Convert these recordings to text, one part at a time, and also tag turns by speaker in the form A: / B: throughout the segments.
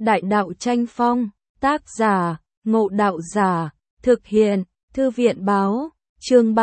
A: Đại đạo tranh phong, tác giả, Ngộ Đạo Giả, thực hiện, Thư viện báo, chương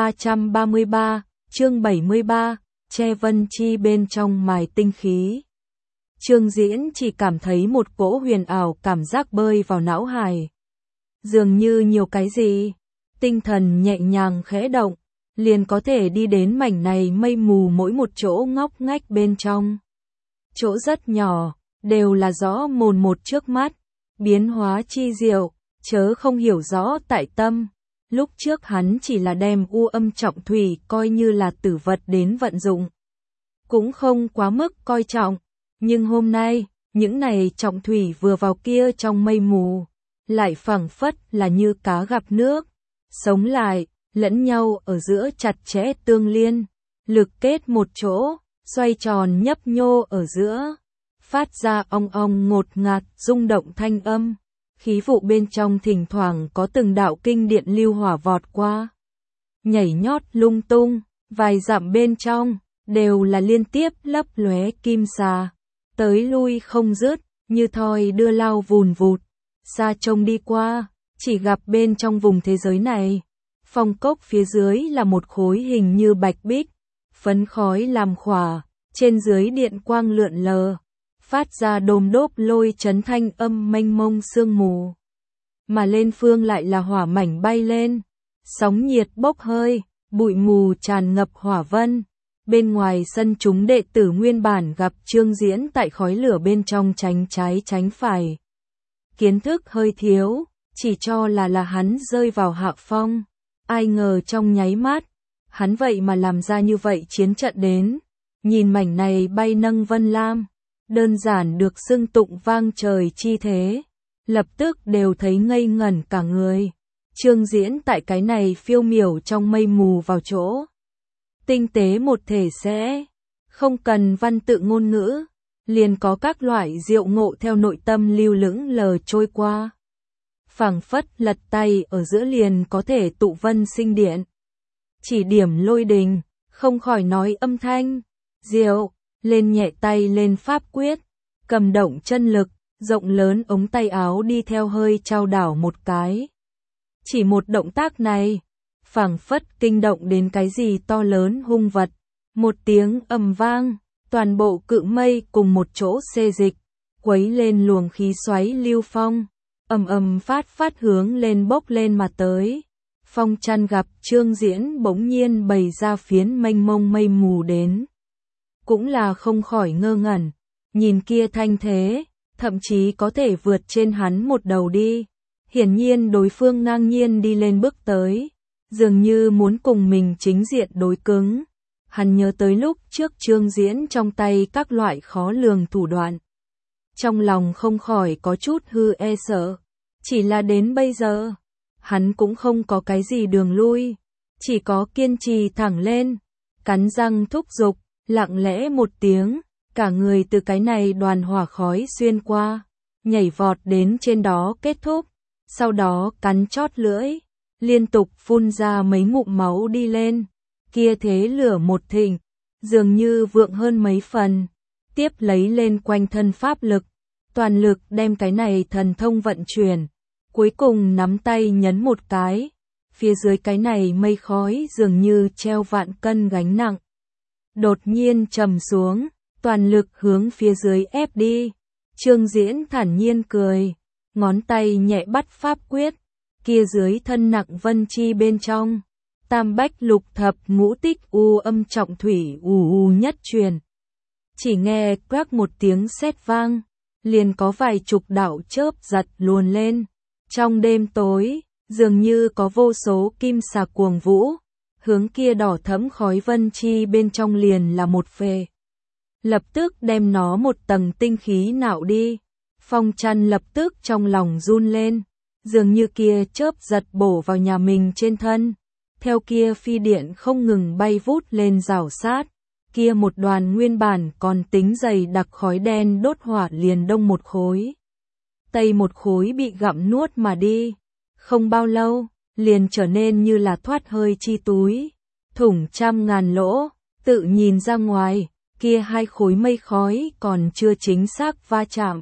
A: 333, chương 73, che vân chi bên trong mài tinh khí. Trương Diễn chỉ cảm thấy một cỗ huyền ảo cảm giác bơi vào não hài. Dường như nhiều cái gì, tinh thần nhẹ nhàng khẽ động, liền có thể đi đến mảnh này mây mù mỗi một chỗ ngóc ngách bên trong. Chỗ rất nhỏ, đều là rõ mồn một trước mắt, biến hóa chi diệu, chớ không hiểu rõ tại tâm. Lúc trước hắn chỉ là đem u âm trọng thủy coi như là tử vật đến vận dụng. Cũng không quá mức coi trọng, nhưng hôm nay, những này trọng thủy vừa vào kia trong mây mù, lại phảng phất là như cá gặp nước, sống lại, lẫn nhau ở giữa chặt chẽ tương liên, lực kết một chỗ, xoay tròn nhấp nhô ở giữa, phát ra ong ong ngột ngạt rung động thanh âm. Khí vụ bên trong thỉnh thoảng có từng đạo kinh điện lưu hỏa vọt qua, nhảy nhót lung tung, vài dặm bên trong, đều là liên tiếp lấp lóe kim xà, tới lui không dứt, như thoi đưa lao vùn vụt. Xa trông đi qua, chỉ gặp bên trong vùng thế giới này, phong cốc phía dưới là một khối hình như bạch bích, phấn khói làm khỏa, trên dưới điện quang lượn lờ, phát ra đồm đốp lôi chấn thanh âm mênh mông sương mù. Mà lên phương lại là hỏa mảnh bay lên, sóng nhiệt bốc hơi, bụi mù tràn ngập hỏa vân. Bên ngoài sân chúng đệ tử nguyên bản gặp Trương Diễn tại khói lửa bên trong tránh trái tránh phải. Kiến thức hơi thiếu, chỉ cho là hắn rơi vào hạ phong. Ai ngờ trong nháy mắt, hắn vậy mà làm ra như vậy chiến trận đến. Nhìn mảnh này bay nâng vân lam, đơn giản được xưng tụng vang trời chi thế, lập tức đều thấy ngây ngẩn cả người. Trương Diễn tại cái này phiêu miểu trong mây mù vào chỗ. Tinh tế một thể sẽ, không cần văn tự ngôn ngữ, liền có các loại diệu ngộ theo nội tâm lưu lững lờ trôi qua. Phảng phất lật tay ở giữa liền có thể tụ vân sinh điện. Chỉ điểm lôi đình, không khỏi nói âm thanh, diệu, lên nhẹ tay lên pháp quyết, cầm động chân lực, rộng lớn ống tay áo đi theo hơi trao đảo một cái. Chỉ một động tác này, phảng phất kinh động đến cái gì to lớn hung vật. Một tiếng ầm vang, toàn bộ cự mây cùng một chỗ xê dịch, quấy lên luồng khí xoáy lưu phong, ầm ầm phát hướng lên bốc lên mà tới. Phong chăn gặp Trương Diễn bỗng nhiên bày ra phiến mênh mông mây mù đến. Cũng là không khỏi ngơ ngẩn, nhìn kia thanh thế, thậm chí có thể vượt trên hắn một đầu đi. Hiển nhiên đối phương ngang nhiên đi lên bước tới, dường như muốn cùng mình chính diện đối cứng. Hắn nhớ tới lúc trước Trương Diễn trong tay các loại khó lường thủ đoạn. Trong lòng không khỏi có chút hư e sợ, chỉ là đến bây giờ, hắn cũng không có cái gì đường lui, chỉ có kiên trì thẳng lên, cắn răng thúc giục, lặng lẽ một tiếng, cả người từ cái này đoàn hỏa khói xuyên qua, nhảy vọt đến trên đó kết thúc, sau đó cắn chót lưỡi, liên tục phun ra mấy ngụm máu đi lên, kia thế lửa một thịnh, dường như vượng hơn mấy phần, tiếp lấy lên quanh thân pháp lực, toàn lực đem cái này thần thông vận chuyển, cuối cùng nắm tay nhấn một cái, phía dưới cái này mây khói dường như treo vạn cân gánh nặng. Đột nhiên trầm xuống, toàn lực hướng phía dưới ép đi. Trương Diễn thản nhiên cười, ngón tay nhẹ bắt pháp quyết, kia dưới thân nặng vân chi bên trong, tam bách lục thập ngũ tích u âm trọng thủy ù nhất truyền. Chỉ nghe quắc một tiếng sét vang, liền có vài chục đạo chớp giật luồn lên. Trong đêm tối, dường như có vô số kim xà cuồng vũ, hướng kia đỏ thẫm khói vân chi bên trong liền là một phê. Lập tức đem nó một tầng tinh khí nạo đi. Phong chăn lập tức trong lòng run lên, dường như kia chớp giật bổ vào nhà mình trên thân. Theo kia phi điện không ngừng bay vút lên rảo sát, kia một đoàn nguyên bản còn tính dày đặc khói đen đốt hỏa liền đông một khối. Tây một khối bị gặm nuốt mà đi, không bao lâu, liền trở nên như là thoát hơi chi túi, thủng trăm ngàn lỗ, tự nhìn ra ngoài, kia hai khối mây khói còn chưa chính xác va chạm,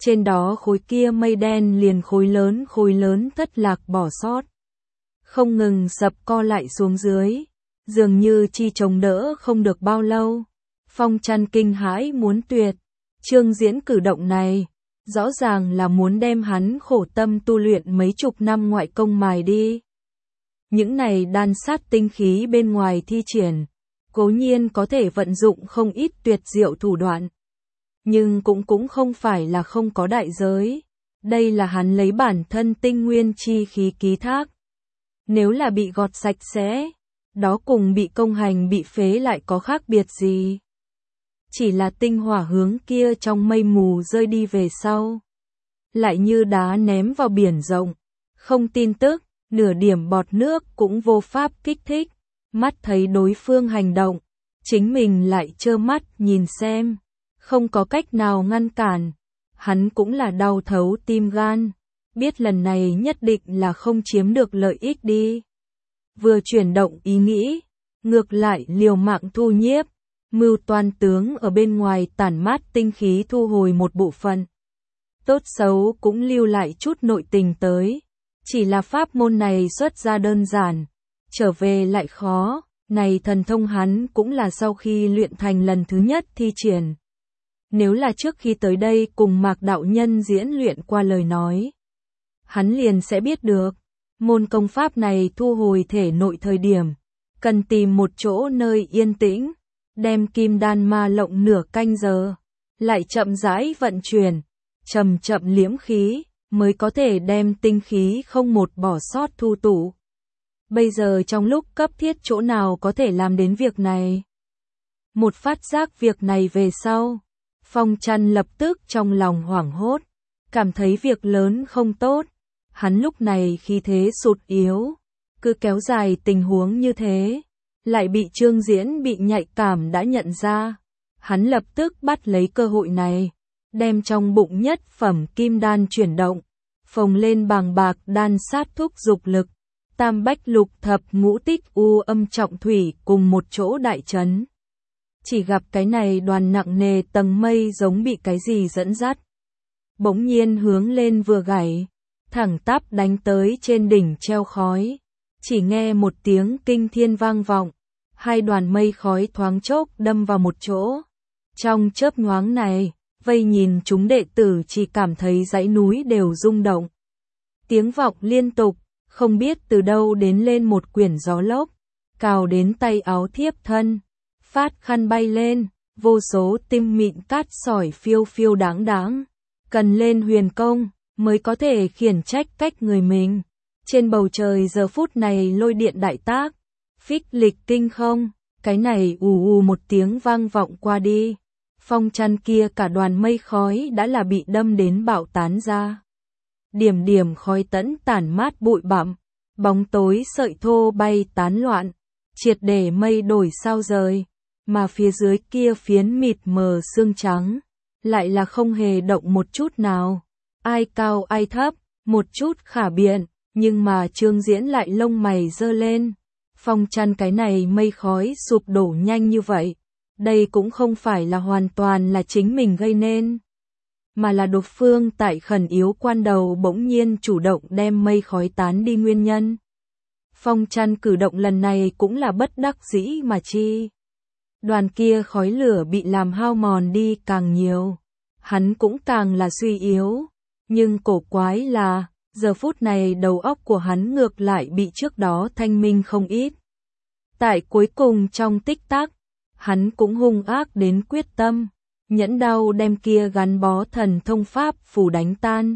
A: Trên đó khối kia mây đen liền khối lớn thất lạc bỏ sót. Không ngừng sập co lại xuống dưới, dường như chi chống đỡ không được bao lâu. Phong Trăn kinh hãi muốn tuyệt, Trương Diễn cử động này, rõ ràng là muốn đem hắn khổ tâm tu luyện mấy chục năm ngoại công mài đi. Những này đan sát tinh khí bên ngoài thi triển, cố nhiên có thể vận dụng không ít tuyệt diệu thủ đoạn. Nhưng cũng không phải là không có đại giới. Đây là hắn lấy bản thân tinh nguyên chi khí ký thác. Nếu là bị gọt sạch sẽ, đó cùng bị công hành bị phế lại có khác biệt gì. Chỉ là tinh hỏa hướng kia trong mây mù rơi đi về sau. Lại như đá ném vào biển rộng, không tin tức, nửa điểm bọt nước cũng vô pháp kích thích. Mắt thấy đối phương hành động, chính mình lại trơ mắt nhìn xem. Không có cách nào ngăn cản, hắn cũng là đau thấu tim gan, biết lần này nhất định là không chiếm được lợi ích đi. Vừa chuyển động ý nghĩ, ngược lại liều mạng thu nhiếp, mưu toan tướng ở bên ngoài tản mát tinh khí thu hồi một bộ phận. Tốt xấu cũng lưu lại chút nội tình tới, chỉ là pháp môn này xuất ra đơn giản, trở về lại khó, này thần thông hắn cũng là sau khi luyện thành lần thứ nhất thi triển. Nếu là trước khi tới đây cùng Mạc đạo nhân diễn luyện qua lời nói, hắn liền sẽ biết được, môn công pháp này thu hồi thể nội thời điểm, cần tìm một chỗ nơi yên tĩnh, đem kim đan ma lộng nửa canh giờ, lại chậm rãi vận chuyển, chậm chậm liễm khí, mới có thể đem tinh khí không một bỏ sót thu tụ. Bây giờ trong lúc cấp thiết chỗ nào có thể làm đến việc này? Một phát giác việc này về sau, Phong Trăn lập tức trong lòng hoảng hốt, cảm thấy việc lớn không tốt. Hắn lúc này khí thế sụt yếu, cứ kéo dài tình huống như thế, lại bị Trương Diễn bị nhạy cảm đã nhận ra. Hắn lập tức bắt lấy cơ hội này, đem trong bụng nhất phẩm kim đan chuyển động, phồng lên bàng bạc đan sát thúc dục lực, tam bách lục thập ngũ tích u âm trọng thủy cùng một chỗ đại chấn. Chỉ gặp cái này đoàn nặng nề tầng mây giống bị cái gì dẫn dắt. Bỗng nhiên hướng lên vừa gảy, thẳng tắp đánh tới trên đỉnh treo khói. Chỉ nghe một tiếng kinh thiên vang vọng, hai đoàn mây khói thoáng chốc đâm vào một chỗ. Trong chớp nhoáng này, vây nhìn chúng đệ tử chỉ cảm thấy dãy núi đều rung động. Tiếng vọng liên tục, không biết từ đâu đến lên một quyển gió lốc, cào đến tay áo thiếp thân. Phát khăn bay lên, vô số tinh mịn cát sỏi phiêu phiêu đáng đáng. Cần lên huyền công, mới có thể khiển trách cách người mình. Trên bầu trời giờ phút này lôi điện đại tác, phích lịch kinh không, cái này ù ù một tiếng vang vọng qua đi. Phong Trăn kia cả đoàn mây khói đã là bị đâm đến bạo tán ra. Điểm điểm khói tẫn tản mát bụi bặm, bóng tối sợi thô bay tán loạn, triệt để mây đổi sao rời. Mà phía dưới kia phiến mịt mờ sương trắng, lại là không hề động một chút nào. Ai cao ai thấp, một chút khả biện, nhưng mà Trương Diễn lại lông mày giơ lên. Phong Trăn cái này mây khói sụp đổ nhanh như vậy. Đây cũng không phải là hoàn toàn là chính mình gây nên, mà là đối phương tại khẩn yếu quan đầu bỗng nhiên chủ động đem mây khói tán đi nguyên nhân. Phong Trăn cử động lần này cũng là bất đắc dĩ mà chi. Đoàn kia khói lửa bị làm hao mòn đi càng nhiều, hắn cũng càng là suy yếu, nhưng cổ quái là, giờ phút này đầu óc của hắn ngược lại bị trước đó thanh minh không ít. Tại cuối cùng trong tích tắc, hắn cũng hung ác đến quyết tâm, nhẫn đau đem kia gắn bó thần thông pháp phù đánh tan.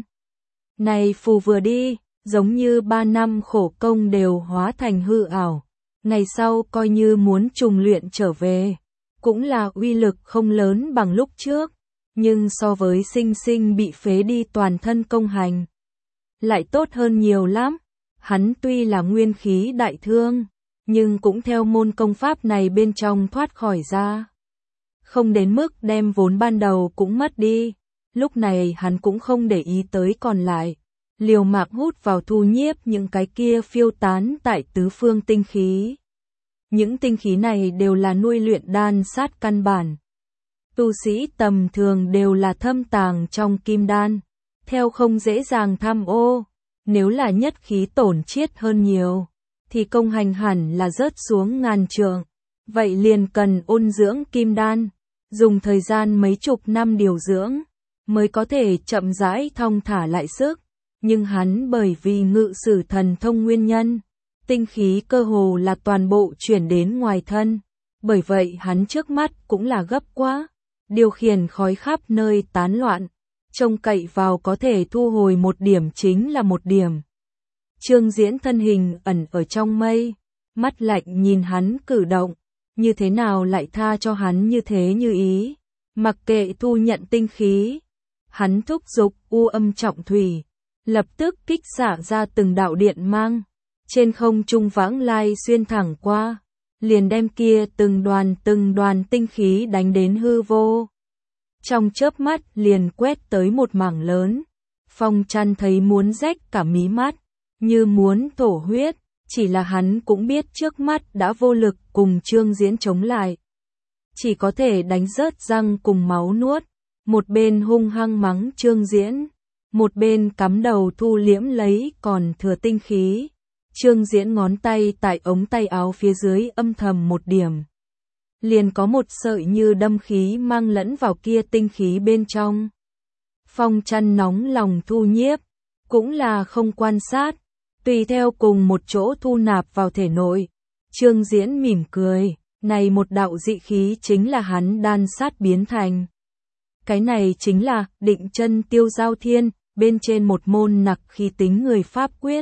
A: Này phù vừa đi, giống như 3 năm khổ công đều hóa thành hư ảo. Ngày sau coi như muốn trùng luyện trở về, cũng là uy lực không lớn bằng lúc trước, nhưng so với sinh sinh bị phế đi toàn thân công hành, lại tốt hơn nhiều lắm. Hắn tuy là nguyên khí đại thương, nhưng cũng theo môn công pháp này bên trong thoát khỏi ra. Không đến mức đem vốn ban đầu cũng mất đi, lúc này hắn cũng không để ý tới còn lại. Liều mạng hút vào thu nhiếp những cái kia phiêu tán tại tứ phương tinh khí. Những tinh khí này đều là nuôi luyện đan sát căn bản. Tu sĩ tầm thường đều là thâm tàng trong kim đan, theo không dễ dàng tham ô, nếu là nhất khí tổn chiết hơn nhiều, thì công hành hẳn là rớt xuống ngàn trượng, vậy liền cần ôn dưỡng kim đan, dùng thời gian mấy chục năm điều dưỡng, mới có thể chậm rãi thong thả lại sức, nhưng hắn bởi vì ngự sử thần thông nguyên nhân, tinh khí cơ hồ là toàn bộ chuyển đến ngoài thân, bởi vậy hắn trước mắt cũng là gấp quá, điều khiển khói khắp nơi tán loạn, trông cậy vào có thể thu hồi một điểm chính là một điểm. Trương Diễn thân hình ẩn ở trong mây, mắt lạnh nhìn hắn cử động, như thế nào lại tha cho hắn như thế như ý, mặc kệ thu nhận tinh khí. Hắn thúc giục u âm trọng thủy, lập tức kích xạ ra từng đạo điện mang, trên không trung vãng lai xuyên thẳng qua, liền đem kia từng đoàn tinh khí đánh đến hư vô. Trong chớp mắt liền quét tới một mảng lớn, Phong Chăn thấy muốn rách cả mí mắt, như muốn thổ huyết, chỉ là hắn cũng biết trước mắt đã vô lực cùng Trương Diễn chống lại. Chỉ có thể đánh rớt răng cùng máu nuốt, một bên hung hăng mắng Trương Diễn, một bên cắm đầu thu liễm lấy còn thừa tinh khí. Trương Diễn ngón tay tại ống tay áo phía dưới âm thầm một điểm. Liền có một sợi như đâm khí mang lẫn vào kia tinh khí bên trong. Phong Chăn nóng lòng thu nhiếp, cũng là không quan sát, tùy theo cùng một chỗ thu nạp vào thể nội. Trương Diễn mỉm cười, này một đạo dị khí chính là hắn đan sát biến thành. Cái này chính là Định Chân Tiêu Giao Thiên, bên trên một môn nặc khí tính người pháp quyết.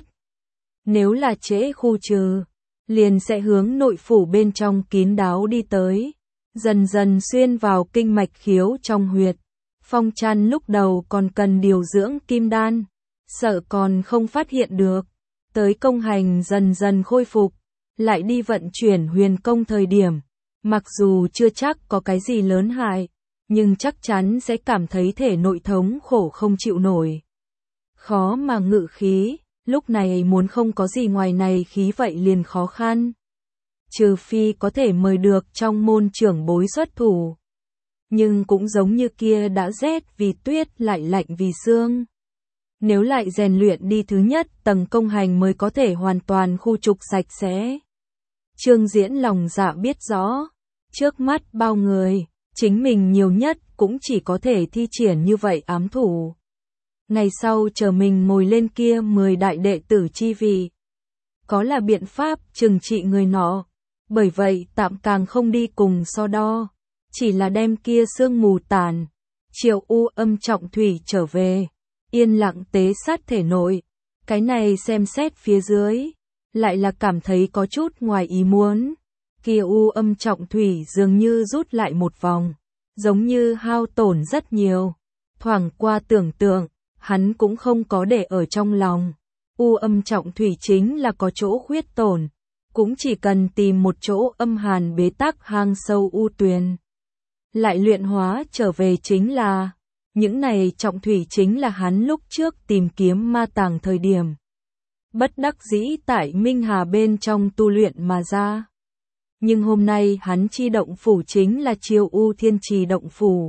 A: Nếu là trễ khu trừ, liền sẽ hướng nội phủ bên trong kín đáo đi tới, dần dần xuyên vào kinh mạch khiếu trong huyệt. Phong Chăn lúc đầu còn cần điều dưỡng kim đan, sợ còn không phát hiện được, tới công hành dần dần khôi phục, lại đi vận chuyển huyền công thời điểm, mặc dù chưa chắc có cái gì lớn hại, nhưng chắc chắn sẽ cảm thấy thể nội thống khổ không chịu nổi. Khó mà ngự khí, lúc này muốn không có gì ngoài này khí vậy liền khó khăn. Trừ phi có thể mời được trong môn trưởng bối xuất thủ. Nhưng cũng giống như kia đã rét vì tuyết lại lạnh vì sương. Nếu lại rèn luyện đi thứ nhất tầng công hành mới có thể hoàn toàn khu trục sạch sẽ. Trương Diễn lòng dạ biết rõ, trước mắt bao người, chính mình nhiều nhất cũng chỉ có thể thi triển như vậy ám thủ. Ngày sau chờ mình ngồi lên kia 10 đại đệ tử chi vị, có là biện pháp trừng trị người nọ, bởi vậy tạm càng không đi cùng so đo, chỉ là đem kia sương mù tàn, triệu u âm trọng thủy trở về, yên lặng tế sát thể nội, cái này xem xét phía dưới, lại là cảm thấy có chút ngoài ý muốn, kia u âm trọng thủy dường như rút lại một vòng, giống như hao tổn rất nhiều, thoảng qua tưởng tượng, hắn cũng không có để ở trong lòng. U âm trọng thủy chính là có chỗ khuyết tổn, cũng chỉ cần tìm một chỗ âm hàn bế tắc hang sâu u tuyền. Lại luyện hóa trở về chính là, những này trọng thủy chính là hắn lúc trước tìm kiếm ma tàng thời điểm. Bất đắc dĩ tại Minh Hà bên trong tu luyện mà ra. Nhưng hôm nay hắn chi động phủ chính là Chiêu U Thiên Trì động phủ.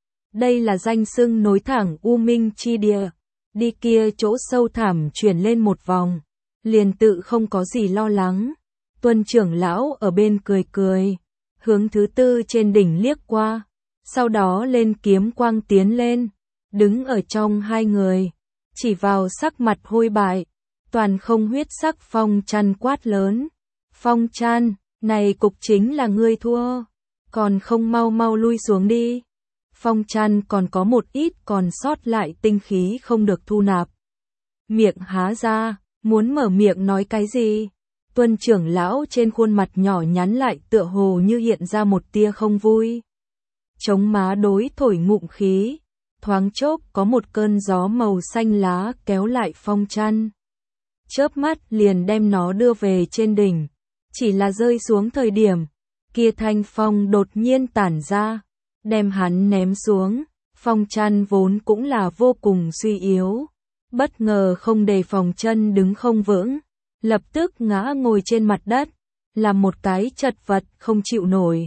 A: Đây là danh xưng nối thẳng U Minh chi địa, đi kia chỗ sâu thẳm chuyển lên một vòng, liền tự không có gì lo lắng. Tuân trưởng lão ở bên cười cười, hướng thứ tư trên đỉnh liếc qua, sau đó lên kiếm quang tiến lên, đứng ở trong hai người, chỉ vào sắc mặt hôi bại, toàn không huyết sắc Phong Chăn quát lớn. Phong Chăn, này cục chính là ngươi thua, còn không mau mau lui xuống đi. Phong Chăn còn có một ít còn sót lại tinh khí không được thu nạp. Miệng há ra, muốn mở miệng nói cái gì? Tuân trưởng lão trên khuôn mặt nhỏ nhắn lại tựa hồ như hiện ra một tia không vui. Chống má đối thổi ngụm khí, thoáng chốc có một cơn gió màu xanh lá kéo lại Phong Chăn. Chớp mắt liền đem nó đưa về trên đỉnh, chỉ là rơi xuống thời điểm, kia thanh phong đột nhiên tản ra, đem hắn ném xuống. Phong Chăn vốn cũng là vô cùng suy yếu, bất ngờ không đề phòng chân đứng không vững, lập tức ngã ngồi trên mặt đất, làm một cái chật vật không chịu nổi.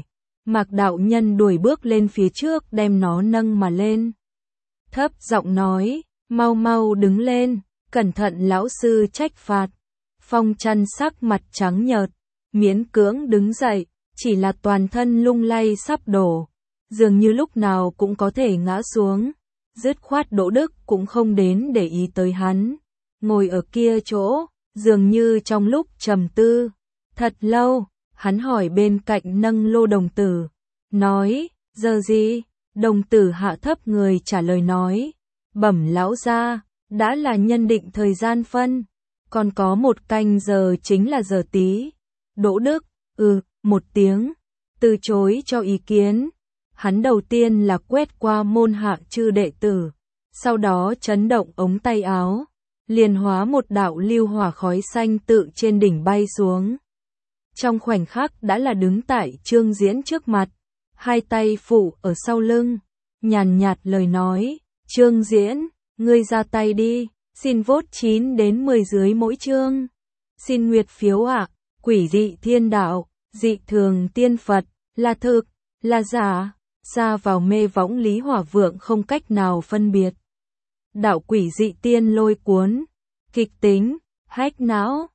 A: Mạc đạo nhân đuổi bước lên phía trước đem nó nâng mà lên. Thấp giọng nói, mau mau đứng lên, cẩn thận lão sư trách phạt. Phong Chăn sắc mặt trắng nhợt, miễn cưỡng đứng dậy, chỉ là toàn thân lung lay sắp đổ, dường như lúc nào cũng có thể ngã xuống. Dứt khoát Đỗ Đức cũng không đến để ý tới hắn, ngồi ở kia chỗ, dường như trong lúc trầm tư. Thật lâu, hắn hỏi bên cạnh nâng lô đồng tử, nói, giờ gì? Đồng tử hạ thấp người trả lời nói, bẩm lão gia, đã là nhân định thời gian phân, còn có 1 canh giờ chính là giờ tí. Đỗ Đức, một tiếng, từ chối cho ý kiến. Hắn đầu tiên là quét qua môn hạ chư đệ tử, sau đó chấn động ống tay áo, liền hóa một đạo lưu hỏa khói xanh tự trên đỉnh bay xuống. Trong khoảnh khắc đã là đứng tại Trương Diễn trước mặt, hai tay phủ ở sau lưng, nhàn nhạt lời nói, Trương Diễn, ngươi ra tay đi, xin vote 9 đến 10 dưới mỗi chương. Xin nguyệt phiếu ạ, quỷ dị thiên đạo, dị thường tiên Phật, là thực, là giả, ra vào mê võng Lý Hỏa Vượng không cách nào phân biệt. Đạo quỷ dị tiên lôi cuốn, kịch tính, hách não,